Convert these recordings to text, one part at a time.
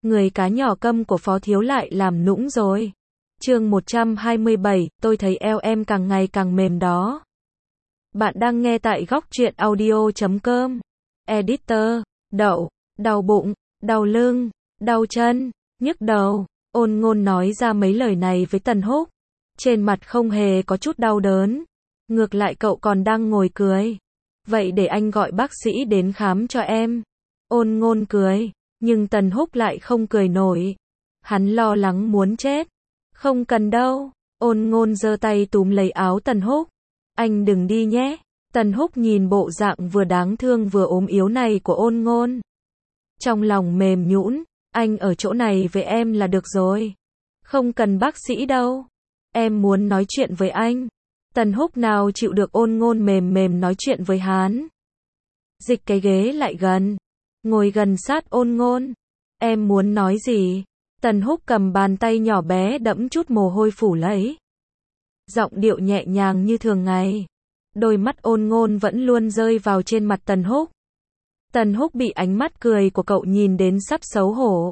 Người cá nhỏ câm của Phó Thiếu lại làm nũng rồi. Chương 127, tôi thấy eo em càng ngày càng mềm đó. Bạn đang nghe tại góc truyện audio.com. Editor, đậu, đau bụng, đau lưng, đau chân, nhức đầu. Ôn Ngôn nói ra mấy lời này với Tần Húc. Trên mặt không hề có chút đau đớn. Ngược lại cậu còn đang ngồi cười. Vậy để anh gọi bác sĩ đến khám cho em. Ôn Ngôn cười, nhưng Tần Húc lại không cười nổi. Hắn lo lắng muốn chết. Không cần đâu. Ôn Ngôn giơ tay túm lấy áo Tần Húc. Anh đừng đi nhé. Tần Húc nhìn bộ dạng vừa đáng thương vừa ốm yếu này của Ôn Ngôn. Trong lòng mềm nhũn, anh ở chỗ này với em là được rồi. Không cần bác sĩ đâu. Em muốn nói chuyện với anh. Tần Húc nào chịu được Ôn Ngôn mềm mềm nói chuyện với hắn. Dịch cái ghế lại gần. Ngồi gần sát Ôn Ngôn. Em muốn nói gì? Tần Húc cầm bàn tay nhỏ bé đẫm chút mồ hôi phủ lấy. Giọng điệu nhẹ nhàng như thường ngày. Đôi mắt Ôn Ngôn vẫn luôn rơi vào trên mặt Tần Húc. Tần Húc bị ánh mắt cười của cậu nhìn đến sắp xấu hổ.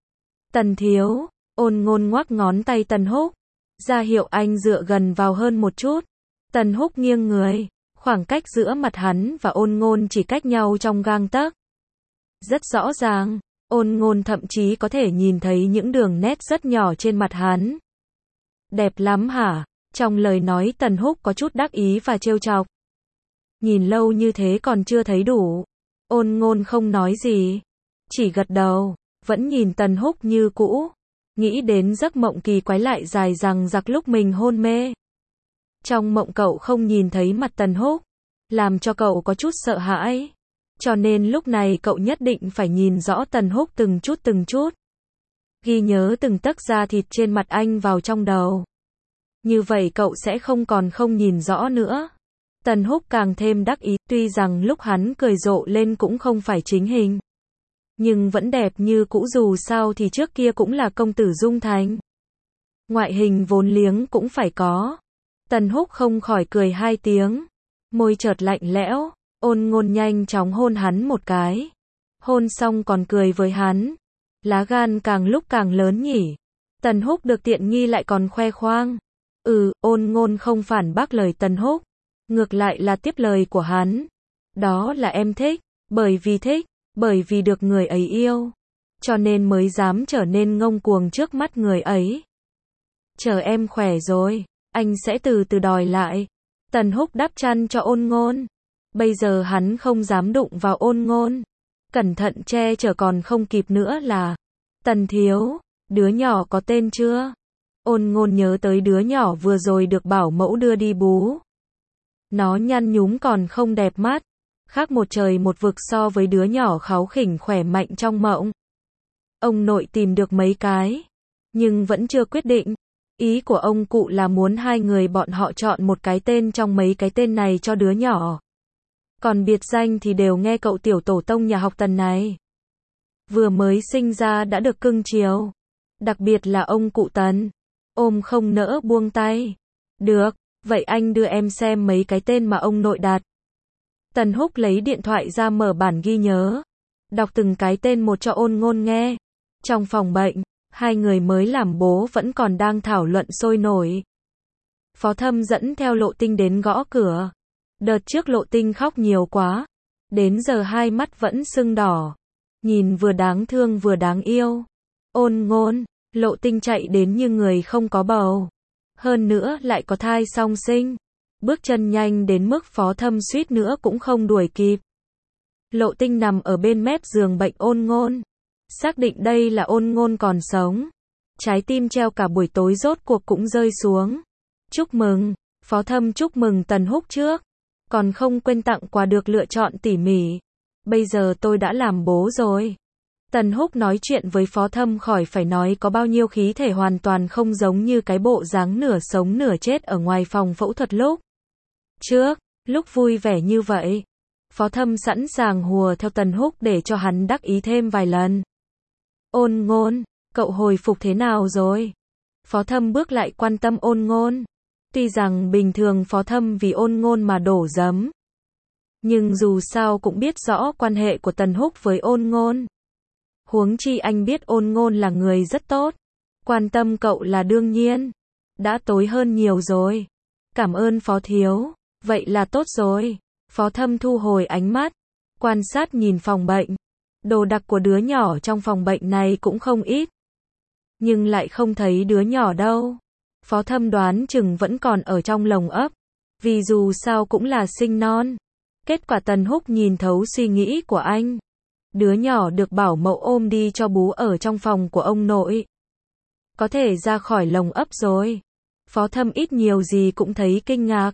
Tần thiếu, Ôn Ngôn ngoắc ngón tay Tần Húc. Ra hiệu anh dựa gần vào hơn một chút. Tần Húc nghiêng người. Khoảng cách giữa mặt hắn và Ôn Ngôn chỉ cách nhau trong gang tấc. Rất rõ ràng. Ôn Ngôn thậm chí có thể nhìn thấy những đường nét rất nhỏ trên mặt hắn. Đẹp lắm hả? Trong lời nói Tần Húc có chút đắc ý và trêu chọc. Nhìn lâu như thế còn chưa thấy đủ. Ôn Ngôn không nói gì. Chỉ gật đầu. Vẫn nhìn Tần Húc như cũ. Nghĩ đến giấc mộng kỳ quái lại dài dằng dặc lúc mình hôn mê. Trong mộng cậu không nhìn thấy mặt Tần Húc. Làm cho cậu có chút sợ hãi. Cho nên lúc này cậu nhất định phải nhìn rõ Tần Húc từng chút. Ghi nhớ từng tấc da thịt trên mặt anh vào trong đầu. Như vậy cậu sẽ không còn không nhìn rõ nữa. Tần Húc càng thêm đắc ý, tuy rằng lúc hắn cười rộ lên cũng không phải chính hình. Nhưng vẫn đẹp như cũ, dù sao thì trước kia cũng là công tử Dung Thành. Ngoại hình vốn liếng cũng phải có. Tần Húc không khỏi cười hai tiếng. Môi chợt lạnh lẽo. Ôn Ngôn nhanh chóng hôn hắn một cái. Hôn xong còn cười với hắn. Lá gan càng lúc càng lớn nhỉ. Tần Húc được tiện nghi lại còn khoe khoang. Ôn Ngôn không phản bác lời Tần Húc. Ngược lại là tiếp lời của hắn. Đó là em thích. Bởi vì được người ấy yêu. Cho nên mới dám trở nên ngông cuồng trước mắt người ấy. Chờ em khỏe rồi, anh sẽ từ từ đòi lại. Tần Húc đắp chăn cho Ôn Ngôn. Bây giờ hắn không dám đụng vào Ôn Ngôn. Cẩn thận che chở còn không kịp nữa là. Tần thiếu, đứa nhỏ có tên chưa? Ôn Ngôn nhớ tới đứa nhỏ vừa rồi được bảo mẫu đưa đi bú. Nó nhăn nhúm còn không đẹp mắt. Khác một trời một vực so với đứa nhỏ kháu khỉnh khỏe mạnh trong mộng. Ông nội tìm được mấy cái. Nhưng vẫn chưa quyết định. Ý của ông cụ là muốn hai người bọn họ chọn một cái tên trong mấy cái tên này cho đứa nhỏ. Còn biệt danh thì đều nghe cậu tiểu tổ tông nhà học Tần này. Vừa mới sinh ra đã được cưng chiều. Đặc biệt là ông cụ Tần. Ôm không nỡ buông tay. Được, vậy anh đưa em xem mấy cái tên mà ông nội đặt. Tần Húc lấy điện thoại ra mở bản ghi nhớ. Đọc từng cái tên một cho Ôn Ngôn nghe. Trong phòng bệnh, hai người mới làm bố vẫn còn đang thảo luận sôi nổi. Phó Thâm dẫn theo Lộ Tinh đến gõ cửa. Đợt trước Lộ Tinh khóc nhiều quá. Đến giờ hai mắt vẫn sưng đỏ. Nhìn vừa đáng thương vừa đáng yêu. Ôn Ngôn, Lộ Tinh chạy đến như người không có bầu. Hơn nữa lại có thai song sinh. Bước chân nhanh đến mức Phó Thâm suýt nữa cũng không đuổi kịp. Lộ Tinh nằm ở bên mép giường bệnh Ôn Ngôn. Xác định đây là Ôn Ngôn còn sống. Trái tim treo cả buổi tối rốt cuộc cũng rơi xuống. Chúc mừng, Phó Thâm chúc mừng Tần Húc trước. Còn không quên tặng quà được lựa chọn tỉ mỉ. Bây giờ tôi đã làm bố rồi. Tần Húc nói chuyện với Phó Thâm khỏi phải nói có bao nhiêu khí thể, hoàn toàn không giống như cái bộ dáng nửa sống nửa chết ở ngoài phòng phẫu thuật lúc trước, lúc vui vẻ như vậy. Phó Thâm sẵn sàng hùa theo Tần Húc để cho hắn đắc ý thêm vài lần. Ôn Ngôn, cậu hồi phục thế nào rồi? Phó Thâm bước lại quan tâm Ôn Ngôn. Tuy rằng bình thường Phó Thâm vì Ôn Ngôn mà đổ giấm. Nhưng dù sao cũng biết rõ quan hệ của Tần Húc với Ôn Ngôn. Huống chi anh biết Ôn Ngôn là người rất tốt. Quan tâm cậu là đương nhiên. Đã tối hơn nhiều rồi. Cảm ơn Phó Thiếu. Vậy là tốt rồi. Phó Thâm thu hồi ánh mắt. Quan sát nhìn phòng bệnh. Đồ đạc của đứa nhỏ trong phòng bệnh này cũng không ít. Nhưng lại không thấy đứa nhỏ đâu. Phó Thâm đoán chừng vẫn còn ở trong lồng ấp. Vì dù sao cũng là sinh non. Kết quả Tần Húc nhìn thấu suy nghĩ của anh. Đứa nhỏ được bảo mẫu ôm đi cho bú ở trong phòng của ông nội. Có thể ra khỏi lồng ấp rồi. Phó Thâm ít nhiều gì cũng thấy kinh ngạc.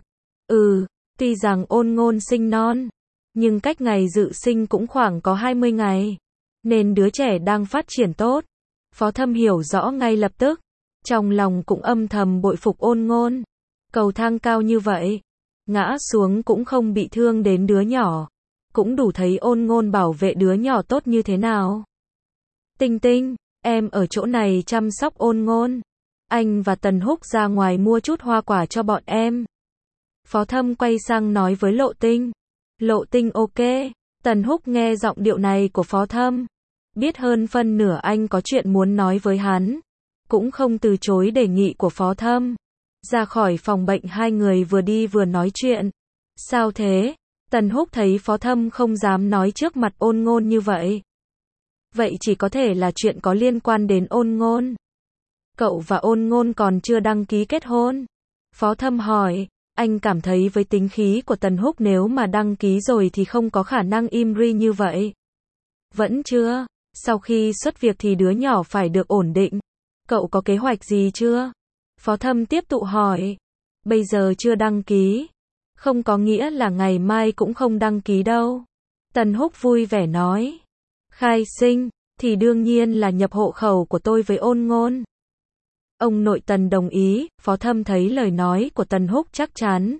Tuy rằng Ôn Ngôn sinh non, nhưng cách ngày dự sinh cũng khoảng có 20 ngày. Nên đứa trẻ đang phát triển tốt. Phó Thâm hiểu rõ ngay lập tức. Trong lòng cũng âm thầm bội phục Ôn Ngôn. Cầu thang cao như vậy, ngã xuống cũng không bị thương đến đứa nhỏ. Cũng đủ thấy Ôn Ngôn bảo vệ đứa nhỏ tốt như thế nào. Tinh Tinh, em ở chỗ này chăm sóc Ôn Ngôn. Anh và Tần Húc ra ngoài mua chút hoa quả cho bọn em. Phó Thâm quay sang nói với Lộ Tinh. Lộ Tinh ok. Tần Húc nghe giọng điệu này của Phó Thâm. Biết hơn phân nửa anh có chuyện muốn nói với hắn. Cũng không từ chối đề nghị của Phó Thâm. Ra khỏi phòng bệnh hai người vừa đi vừa nói chuyện. Sao thế? Tần Húc thấy Phó Thâm không dám nói trước mặt Ôn Ngôn như vậy. Vậy chỉ có thể là chuyện có liên quan đến Ôn Ngôn. Cậu và Ôn Ngôn còn chưa đăng ký kết hôn. Phó Thâm hỏi. Anh cảm thấy với tính khí của Tần Húc nếu mà đăng ký rồi thì không có khả năng im ri như vậy. Vẫn chưa. Sau khi xuất việc thì đứa nhỏ phải được ổn định. Cậu có kế hoạch gì chưa? Phó Thâm tiếp tục hỏi. Bây giờ chưa đăng ký. Không có nghĩa là ngày mai cũng không đăng ký đâu. Tần Húc vui vẻ nói. Khai sinh, thì đương nhiên là nhập hộ khẩu của tôi với Ôn Ngôn. Ông nội Tần đồng ý. Phó Thâm thấy lời nói của Tần Húc chắc chắn.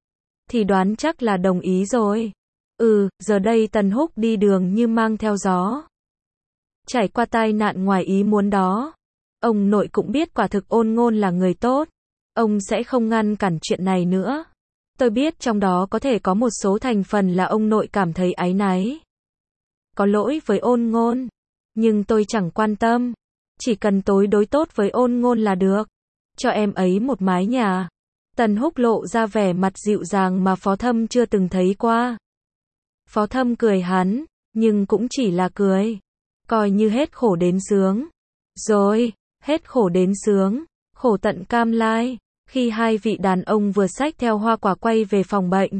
Thì đoán chắc là đồng ý rồi. Giờ đây Tần Húc đi đường như mang theo gió. Trải qua tai nạn ngoài ý muốn đó. Ông nội cũng biết quả thực Ôn Ngôn là người tốt. Ông sẽ không ngăn cản chuyện này nữa. Tôi biết trong đó có thể có một số thành phần là ông nội cảm thấy áy náy. Có lỗi với Ôn Ngôn. Nhưng tôi chẳng quan tâm. Chỉ cần tôi đối tốt với Ôn Ngôn là được. Cho em ấy một mái nhà. Tần Húc lộ ra vẻ mặt dịu dàng mà Phó Thâm chưa từng thấy qua. Phó Thâm cười hắn, nhưng cũng chỉ là cười. Coi như hết khổ đến sướng. Rồi, hết khổ đến sướng. Khổ tận cam lai. Khi hai vị đàn ông vừa xách theo hoa quả quay về phòng bệnh.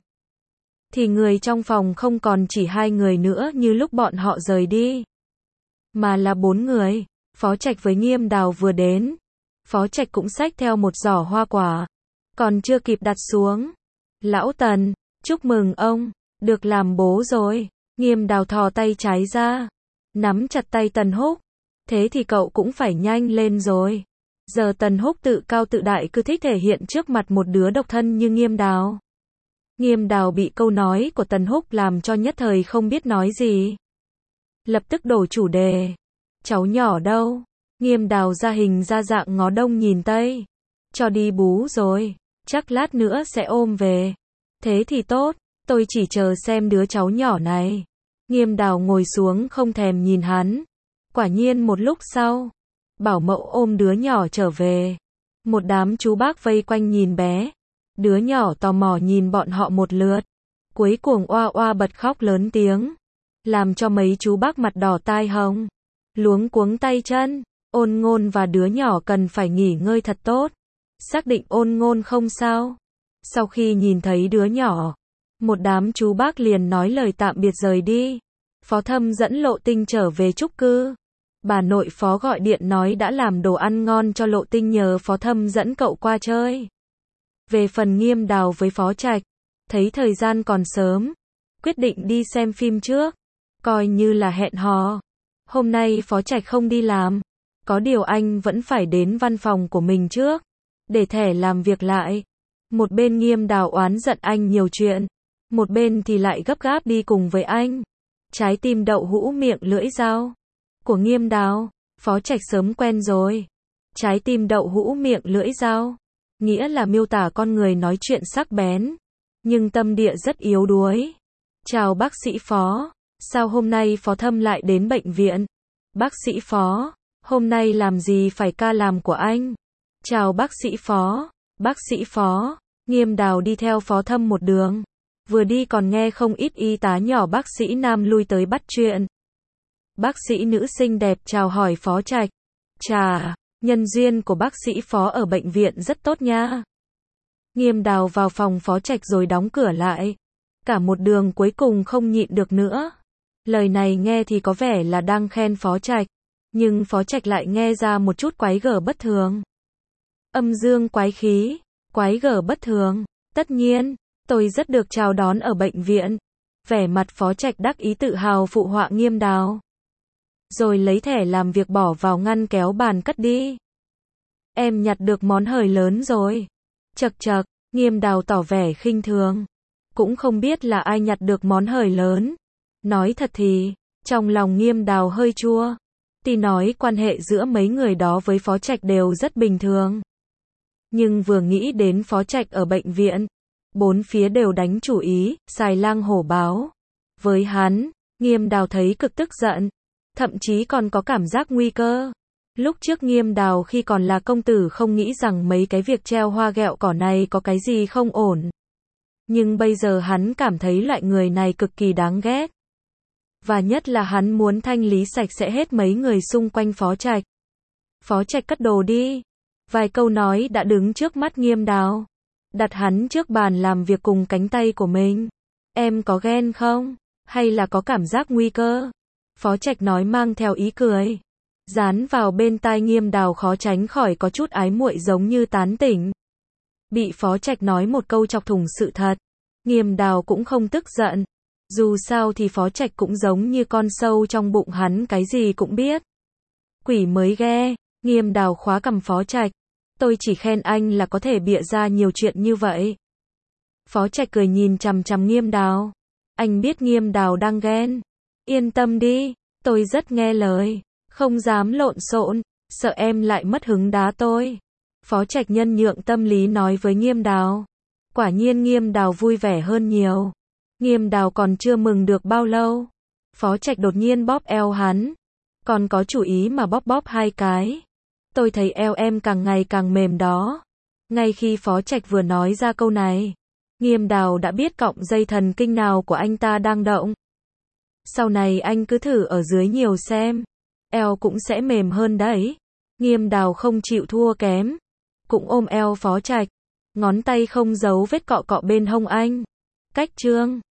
Thì người trong phòng không còn chỉ hai người nữa như lúc bọn họ rời đi. Mà là 4 người. Phó Trạch với Nghiêm Đào vừa đến. Phó Trạch cũng xách theo một giỏ hoa quả. Còn chưa kịp đặt xuống. Lão Tần, chúc mừng ông, được làm bố rồi. Nghiêm Đào thò tay trái ra. Nắm chặt tay Tần Húc. Thế thì cậu cũng phải nhanh lên rồi. Giờ Tần Húc tự cao tự đại cứ thích thể hiện trước mặt một đứa độc thân như Nghiêm Đào. Nghiêm Đào bị câu nói của Tần Húc làm cho nhất thời không biết nói gì. Lập tức đổi chủ đề. Cháu nhỏ đâu? Nghiêm Đào ra hình ra dạng ngó đông nhìn tây. Cho đi bú rồi. Chắc lát nữa sẽ ôm về. Thế thì tốt. Tôi chỉ chờ xem đứa cháu nhỏ này. Nghiêm Đào ngồi xuống không thèm nhìn hắn. Quả nhiên một lúc sau. Bảo mẫu ôm đứa nhỏ trở về. Một đám chú bác vây quanh nhìn bé. Đứa nhỏ tò mò nhìn bọn họ một lượt. Cuối cùng oa oa bật khóc lớn tiếng. Làm cho mấy chú bác mặt đỏ tai hồng. Luống cuống tay chân. Ôn Ngôn và đứa nhỏ cần phải nghỉ ngơi thật tốt. Xác định Ôn Ngôn không sao. Sau khi nhìn thấy đứa nhỏ, một đám chú bác liền nói lời tạm biệt rời đi. Phó Thâm dẫn Lộ Tinh trở về chung cư. Bà nội Phó gọi điện nói đã làm đồ ăn ngon cho Lộ Tinh nhờ Phó Thâm dẫn cậu qua chơi. Về phần Nghiêm Đào với Phó Trạch, thấy thời gian còn sớm, quyết định đi xem phim trước, coi như là hẹn hò. Hôm nay Phó Trạch không đi làm, có điều anh vẫn phải đến văn phòng của mình trước, để thẻ làm việc lại. Một bên Nghiêm Đào oán giận anh nhiều chuyện, một bên thì lại gấp gáp đi cùng với anh. Trái tim đậu hũ miệng lưỡi dao của Nghiêm Đào, Phó Trạch sớm quen rồi. Trái tim đậu hũ miệng lưỡi dao, nghĩa là miêu tả con người nói chuyện sắc bén, nhưng tâm địa rất yếu đuối. Chào bác sĩ Phó, sao hôm nay Phó Thâm lại đến bệnh viện? Bác sĩ Phó, hôm nay làm gì phải ca làm của anh? Chào bác sĩ Phó. Bác sĩ Phó, Nghiêm Đào đi theo Phó Thâm một đường. Vừa đi còn nghe không ít y tá nhỏ bác sĩ nam lui tới bắt chuyện. Bác sĩ nữ xinh đẹp chào hỏi Phó Trạch. Chà, nhân duyên của bác sĩ Phó ở bệnh viện rất tốt nha. Nghiêm Đào vào phòng Phó Trạch rồi đóng cửa lại. Cả một đường cuối cùng không nhịn được nữa. Lời này nghe thì có vẻ là đang khen Phó Trạch, nhưng Phó Trạch lại nghe ra một chút quái gở bất thường. Âm dương quái khí, quái gở bất thường. Tất nhiên, tôi rất được chào đón ở bệnh viện. Vẻ mặt Phó Trạch đắc ý tự hào phụ họa Nghiêm Đào. Rồi lấy thẻ làm việc bỏ vào ngăn kéo bàn cất đi. Em nhặt được món hời lớn rồi. Chậc chậc, Nghiêm Đào tỏ vẻ khinh thường. Cũng không biết là ai nhặt được món hời lớn. Nói thật thì, trong lòng Nghiêm Đào hơi chua. Tuy nói quan hệ giữa mấy người đó với Phó Trạch đều rất bình thường. Nhưng vừa nghĩ đến Phó Trạch ở bệnh viện, bốn phía đều đánh chủ ý, xài lang hổ báo. Với hắn, Nghiêm Đào thấy cực tức giận, thậm chí còn có cảm giác nguy cơ. Lúc trước Nghiêm Đào khi còn là công tử không nghĩ rằng mấy cái việc treo hoa ghẹo cỏ này có cái gì không ổn. Nhưng bây giờ hắn cảm thấy loại người này cực kỳ đáng ghét. Và nhất là hắn muốn thanh lý sạch sẽ hết mấy người xung quanh Phó Trạch. Phó Trạch cất đồ đi. Vài câu nói đã đứng trước mắt Nghiêm Đào. Đặt hắn trước bàn làm việc cùng cánh tay của mình. Em có ghen không? Hay là có cảm giác nguy cơ? Phó Trạch nói mang theo ý cười. Dán vào bên tai Nghiêm Đào khó tránh khỏi có chút ái muội giống như tán tỉnh. Bị Phó Trạch nói một câu chọc thủng sự thật. Nghiêm Đào cũng không tức giận. Dù sao thì Phó Trạch cũng giống như con sâu trong bụng hắn cái gì cũng biết. Quỷ mới ghe. Nghiêm Đào khóa cằm Phó Trạch. Tôi chỉ khen anh là có thể bịa ra nhiều chuyện như vậy. Phó Trạch cười nhìn chằm chằm Nghiêm Đào. Anh biết Nghiêm Đào đang ghen. Yên tâm đi, tôi rất nghe lời. Không dám lộn xộn, sợ em lại mất hứng đá tôi. Phó Trạch nhân nhượng tâm lý nói với Nghiêm Đào. Quả nhiên Nghiêm Đào vui vẻ hơn nhiều. Nghiêm Đào còn chưa mừng được bao lâu. Phó Trạch đột nhiên bóp eo hắn. Còn có chủ ý mà bóp hai cái. Tôi thấy eo em càng ngày càng mềm đó. Ngay khi Phó Trạch vừa nói ra câu này, Nghiêm Đào đã biết cọng dây thần kinh nào của anh ta đang động. Sau này anh cứ thử ở dưới nhiều xem. Eo cũng sẽ mềm hơn đấy. Nghiêm Đào không chịu thua kém. Cũng ôm eo Phó Trạch. Ngón tay không giấu vết cọ cọ bên hông anh. Cách chương